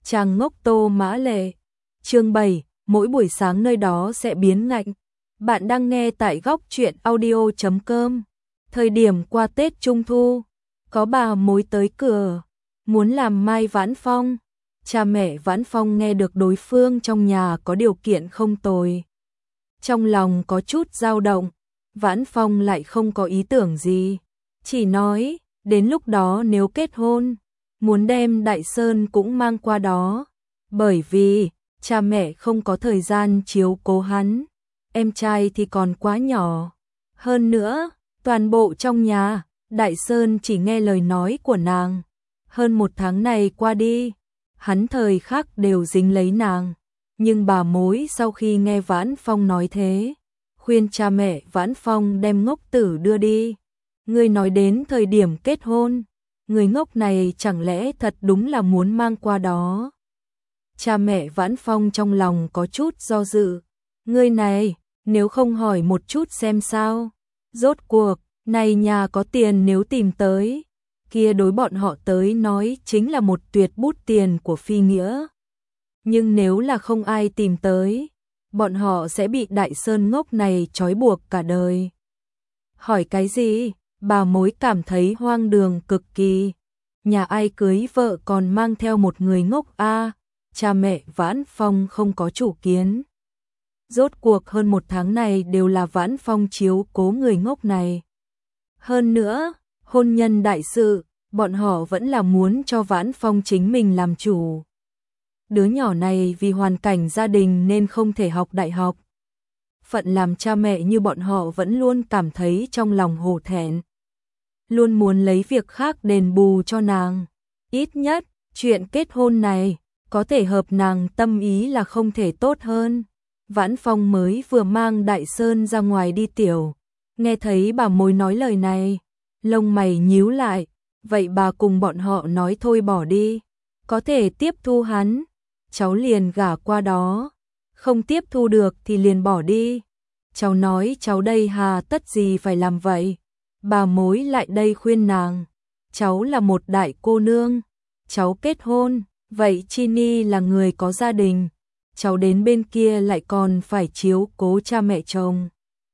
Chàng ngốc Tô Mã Lệ. Chương 7, mỗi buổi sáng nơi đó sẽ biến ngạnh. Bạn đang nghe tại góc truyện audio.com. Thời điểm qua Tết Trung Thu, có bà mối tới cửa, muốn làm mai Vãn Phong. Cha mẹ Vãn Phong nghe được đối phương trong nhà có điều kiện không tồi, trong lòng có chút dao động. Vãn Phong lại không có ý tưởng gì, chỉ nói đến lúc đó nếu kết hôn, muốn đem Đại Sơn cũng mang qua đó, bởi vì cha mẹ không có thời gian chiếu cố hắn, em trai thì còn quá nhỏ. Hơn nữa, toàn bộ trong nhà, Đại Sơn chỉ nghe lời nói của nàng. Hơn 1 tháng này qua đi, hắn thời khắc đều dính lấy nàng. Nhưng bà mối sau khi nghe Vãn Phong nói thế, khuyên cha mẹ Vãn Phong đem ngốc tử đưa đi. Người nói đến thời điểm kết hôn, người ngốc này chẳng lẽ thật đúng là muốn mang qua đó. Cha mẹ Vãn Phong trong lòng có chút do dự. Người này, nếu không hỏi một chút xem sao. Rốt cuộc, này nhà có tiền nếu tìm tới, kia đối bọn họ tới nói chính là một tuyệt bút tiền của phi nghĩa. Nhưng nếu là không ai tìm tới, bọn họ sẽ bị Đại Sơn ngốc này trói buộc cả đời. Hỏi cái gì? Bà mối cảm thấy hoang đường cực kỳ. Nhà ai cưới vợ còn mang theo một người ngốc a? Cha mẹ Vãn Phong không có chủ kiến. Rốt cuộc hơn 1 tháng này đều là Vãn Phong chiếu cố người ngốc này. Hơn nữa, hôn nhân đại sự, bọn họ vẫn là muốn cho Vãn Phong chính mình làm chủ. Đứa nhỏ này vì hoàn cảnh gia đình nên không thể học đại học. Phận làm cha mẹ như bọn họ vẫn luôn cảm thấy trong lòng hổ thẹn, luôn muốn lấy việc khác đền bù cho nàng. Ít nhất, chuyện kết hôn này, có thể hợp nàng tâm ý là không thể tốt hơn. Vãn Phong mới vừa mang Đại Sơn ra ngoài đi tiểu, nghe thấy bà mối nói lời này, lông mày nhíu lại. Vậy bà cùng bọn họ nói thôi bỏ đi, có thể tiếp thu hắn, cháu liền gả qua đó, không tiếp thu được thì liền bỏ đi. Cháu nói cháu đây hà tất gì phải làm vậy. Bà mối lại đây khuyên nàng, cháu là một đại cô nương, cháu kết hôn, vậy Chini là người có gia đình, cháu đến bên kia lại còn phải chiếu cố cha mẹ chồng,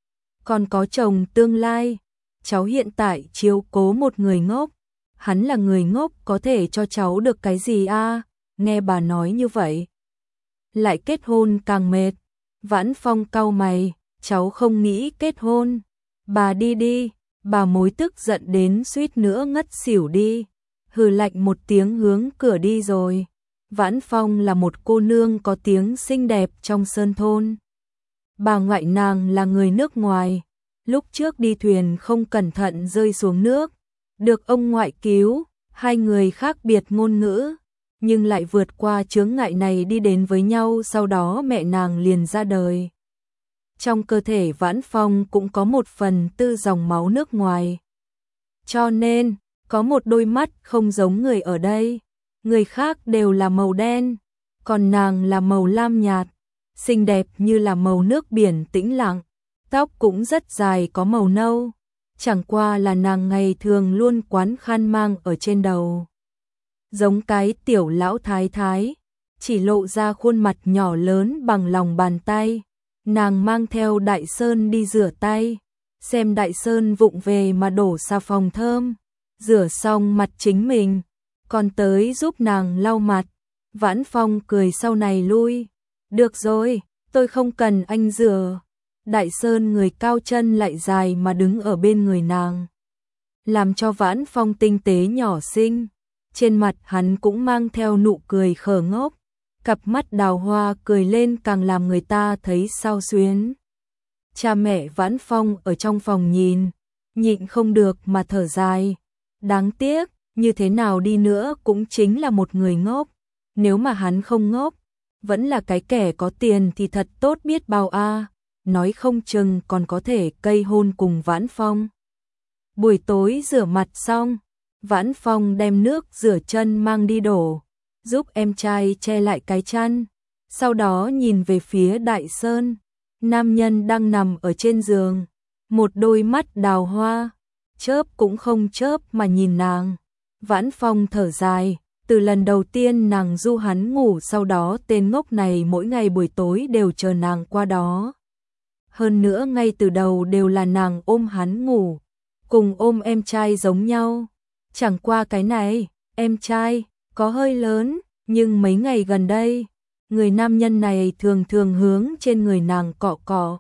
còn có chồng tương lai. Cháu hiện tại chiếu cố một người ngốc, hắn là người ngốc có thể cho cháu được cái gì a? Nghe bà nói như vậy, lại kết hôn càng mệt. Vãn Phong cau mày, cháu không nghĩ kết hôn. Bà đi đi. Bà mối tức giận đến suýt nữa ngất xỉu đi, hừ lạnh một tiếng hướng cửa đi rồi. Vãn Phong là một cô nương có tiếng xinh đẹp trong sơn thôn. Bà ngoại nàng là người nước ngoài, lúc trước đi thuyền không cẩn thận rơi xuống nước, được ông ngoại cứu. Hai người khác biệt ngôn ngữ, nhưng lại vượt qua chướng ngại này đi đến với nhau. Sau đó mẹ nàng liền ra đời. Trong cơ thể Vãn Phong cũng có một phần tư dòng máu nước ngoài, cho nên có một đôi mắt không giống người ở đây. Người khác đều là màu đen, còn nàng là màu lam nhạt, xinh đẹp như là màu nước biển tĩnh lặng. Tóc cũng rất dài có màu nâu, chẳng qua là nàng ngày thường luôn quấn khăn mang ở trên đầu, giống cái tiểu lão thái thái, chỉ lộ ra khuôn mặt nhỏ lớn bằng lòng bàn tay. Nàng mang theo Đại Sơn đi rửa tay, xem Đại Sơn vụng về mà đổ xà phòng thơm, rửa xong mặt chính mình, còn tới giúp nàng lau mặt. Vãn Phong cười sau này lui, được rồi, tôi không cần anh rửa. Đại Sơn người cao chân lại dài mà đứng ở bên người nàng, làm cho Vãn Phong tinh tế nhỏ xinh, trên mặt hắn cũng mang theo nụ cười khờ ngốc. Cặp mắt đào hoa cười lên càng làm người ta thấy xao xuyến. Cha mẹ Vãn Phong ở trong phòng nhìn, nhịn không được mà thở dài. Đáng tiếc, như thế nào đi nữa cũng chính là một người ngốc. Nếu mà hắn không ngốc, vẫn là cái kẻ có tiền thì thật tốt biết bao a. Nói không chừng còn có thể cây hôn cùng Vãn Phong. Buổi tối rửa mặt xong, Vãn Phong đem nước rửa chân mang đi đổ, giúp em trai che lại cái chăn, sau đó nhìn về phía Đại Sơn. Nam nhân đang nằm ở trên giường, một đôi mắt đào hoa, chớp cũng không chớp mà nhìn nàng. Vãn Phong thở dài, Từ lần đầu tiên nàng du hắn ngủ, sau đó tên ngốc này mỗi ngày buổi tối đều chờ nàng qua đó. Hơn nữa ngay từ đầu đều là nàng ôm hắn ngủ, cùng ôm em trai giống nhau. Chẳng qua cái này, em trai, có hơi lớn, nhưng mấy ngày gần đây, người nam nhân này thường thường hướng trên người nàng cọ cọ.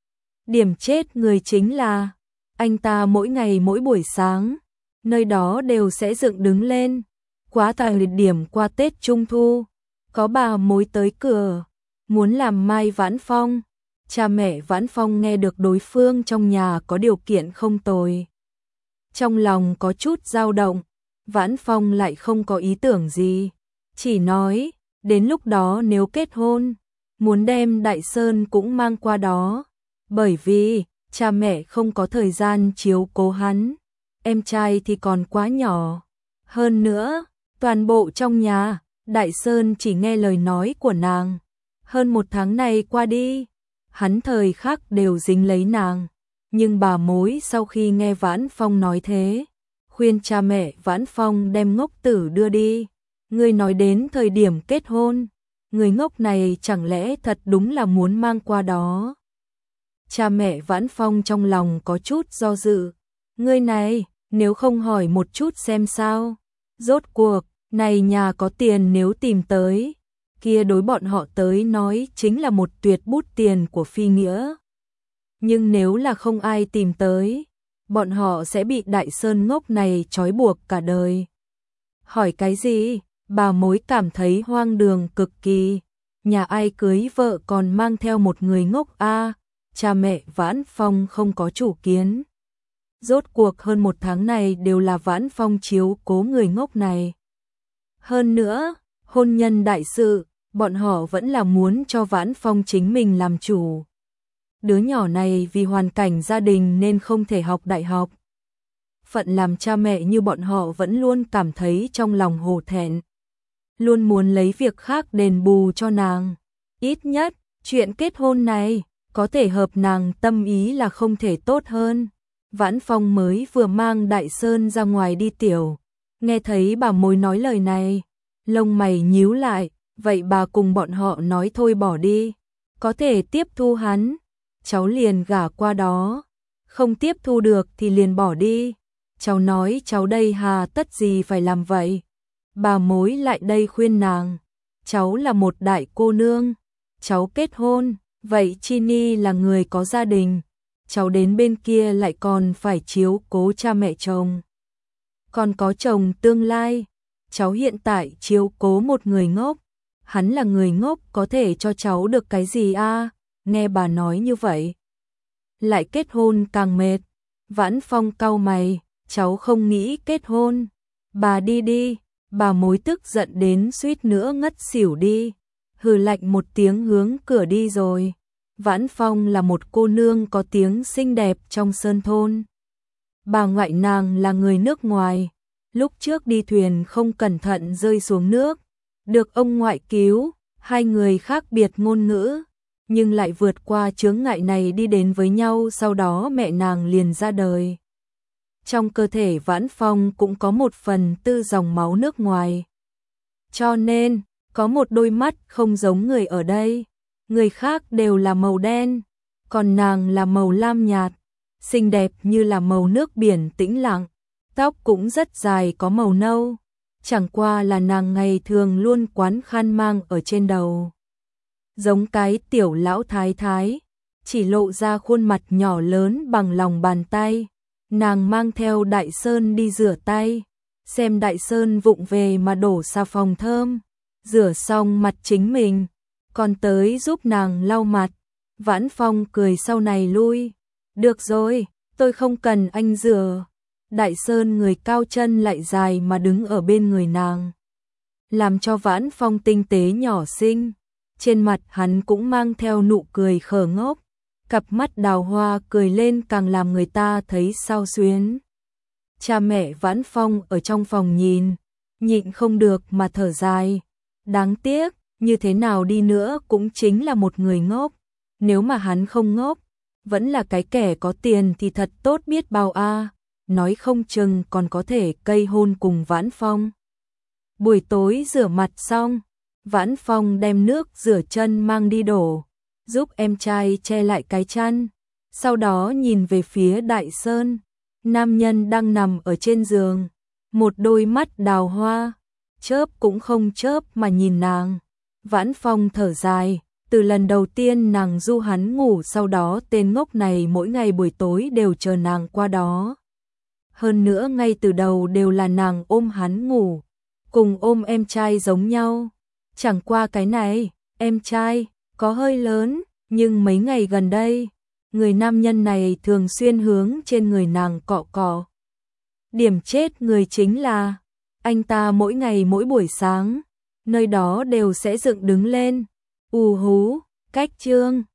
Điểm chết người chính là, anh ta mỗi ngày mỗi buổi sáng, nơi đó đều sẽ dựng đứng lên. Quá thời điểm qua Tết Trung Thu, có bà mối tới cửa, muốn làm mai Vãn Phong. Cha mẹ Vãn Phong nghe được đối phương trong nhà có điều kiện không tồi, trong lòng có chút dao động. Vãn Phong lại không có ý tưởng gì, chỉ nói, đến lúc đó nếu kết hôn, muốn đem Đại Sơn cũng mang qua đó, bởi vì cha mẹ không có thời gian chiếu cố hắn, em trai thì còn quá nhỏ. Hơn nữa, toàn bộ trong nhà, Đại Sơn chỉ nghe lời nói của nàng. Hơn 1 tháng này qua đi, hắn thời khắc đều dính lấy nàng. Nhưng bà mối sau khi nghe Vãn Phong nói thế, khuyên cha mẹ Vãn Phong đem ngốc tử đưa đi. Người nói đến thời điểm kết hôn, người ngốc này chẳng lẽ thật đúng là muốn mang qua đó. Cha mẹ Vãn Phong trong lòng có chút do dự. Người này, nếu không hỏi một chút xem sao. Rốt cuộc, này nhà có tiền nếu tìm tới, kia đối bọn họ tới nói chính là một tuyệt bút tiền của phi nghĩa. Nhưng nếu là không ai tìm tới, bọn họ sẽ bị Đại Sơn ngốc này trói buộc cả đời. Hỏi cái gì? Bà mối cảm thấy hoang đường cực kỳ. Nhà ai cưới vợ còn mang theo một người ngốc a? Cha mẹ Vãn Phong không có chủ kiến. Rốt cuộc hơn 1 tháng này đều là Vãn Phong chiếu cố người ngốc này. Hơn nữa, hôn nhân đại sự, bọn họ vẫn là muốn cho Vãn Phong chính mình làm chủ. Đứa nhỏ này vì hoàn cảnh gia đình nên không thể học đại học. Phận làm cha mẹ như bọn họ vẫn luôn cảm thấy trong lòng hổ thẹn. Luôn muốn lấy việc khác đền bù cho nàng. Ít nhất, chuyện kết hôn này, có thể hợp nàng tâm ý là không thể tốt hơn. Vãn Phong mới vừa mang Đại Sơn ra ngoài đi tiểu. Nghe thấy bà mối nói lời này, lông mày nhíu lại, vậy bà cùng bọn họ nói thôi bỏ đi. Có thể tiếp thu hắn, cháu liền gả qua đó. Không tiếp thu được thì liền bỏ đi. Cháu nói cháu đây hà tất gì phải làm vậy. Bà mối lại đây khuyên nàng. Cháu là một đại cô nương. Cháu kết hôn, vậy Chini là người có gia đình. Cháu đến bên kia lại còn phải chiếu cố cha mẹ chồng. Còn có chồng tương lai. Cháu hiện tại chiếu cố một người ngốc. Hắn là người ngốc có thể cho cháu được cái gì a? Nghe bà nói như vậy. Lại kết hôn càng mệt. Vãn Phong cau mày. Cháu không nghĩ kết hôn. Bà đi đi. Bà mối tức giận đến suýt nữa ngất xỉu đi. Hừ lạnh một tiếng hướng cửa đi rồi. Vãn Phong là một cô nương có tiếng xinh đẹp trong sơn thôn. Bà ngoại nàng là người nước ngoài. Lúc trước đi thuyền không cẩn thận rơi xuống nước. Được ông ngoại cứu, hai người khác biệt ngôn ngữ. Nhưng lại vượt qua chướng ngại này đi đến với nhau, sau đó mẹ nàng liền ra đời. Trong cơ thể Vãn Phong cũng có một phần tư dòng máu nước ngoài. Cho nên, có một đôi mắt không giống người ở đây. Người khác đều là màu đen, còn nàng là màu lam nhạt, xinh đẹp như là màu nước biển tĩnh lặng. Tóc cũng rất dài có màu nâu, chẳng qua là nàng ngày thường luôn quấn khăn mang ở trên đầu. Giống cái tiểu lão thái thái, chỉ lộ ra khuôn mặt nhỏ lớn bằng lòng bàn tay. Nàng mang theo Đại Sơn đi rửa tay, xem Đại Sơn vụng về mà đổ xà phòng thơm, rửa xong mặt chính mình, còn tới giúp nàng lau mặt. Vãn Phong cười sau này lui. Được rồi, tôi không cần anh rửa. Đại Sơn người cao chân lại dài mà đứng ở bên người nàng, làm cho Vãn Phong tinh tế nhỏ xinh. Trên mặt hắn cũng mang theo nụ cười khờ ngốc, cặp mắt đào hoa cười lên càng làm người ta thấy xao xuyến. Cha mẹ Vãn Phong ở trong phòng nhìn, nhịn không được mà thở dài. Đáng tiếc, như thế nào đi nữa cũng chính là một người ngốc. Nếu mà hắn không ngốc, vẫn là cái kẻ có tiền thì thật tốt biết bao a. Nói không chừng còn có thể cây hôn cùng Vãn Phong. Buổi tối rửa mặt xong, Vãn Phong đem nước rửa chân mang đi đổ, giúp em trai che lại cái chăn. Sau đó nhìn về phía Đại Sơn, nam nhân đang nằm ở trên giường, một đôi mắt đào hoa, chớp cũng không chớp mà nhìn nàng. Vãn Phong thở dài, từ lần đầu tiên nàng du hắn ngủ, sau đó tên ngốc này mỗi ngày buổi tối đều chờ nàng qua đó. Hơn nữa ngay từ đầu đều là nàng ôm hắn ngủ, cùng ôm em trai giống nhau. Chẳng qua cái này, em trai, có hơi lớn, nhưng mấy ngày gần đây, người nam nhân này thường xuyên hướng trên người nàng cọ cọ. Điểm chết người chính là, anh ta mỗi ngày mỗi buổi sáng, nơi đó đều sẽ dựng đứng lên. Hú, cách chương.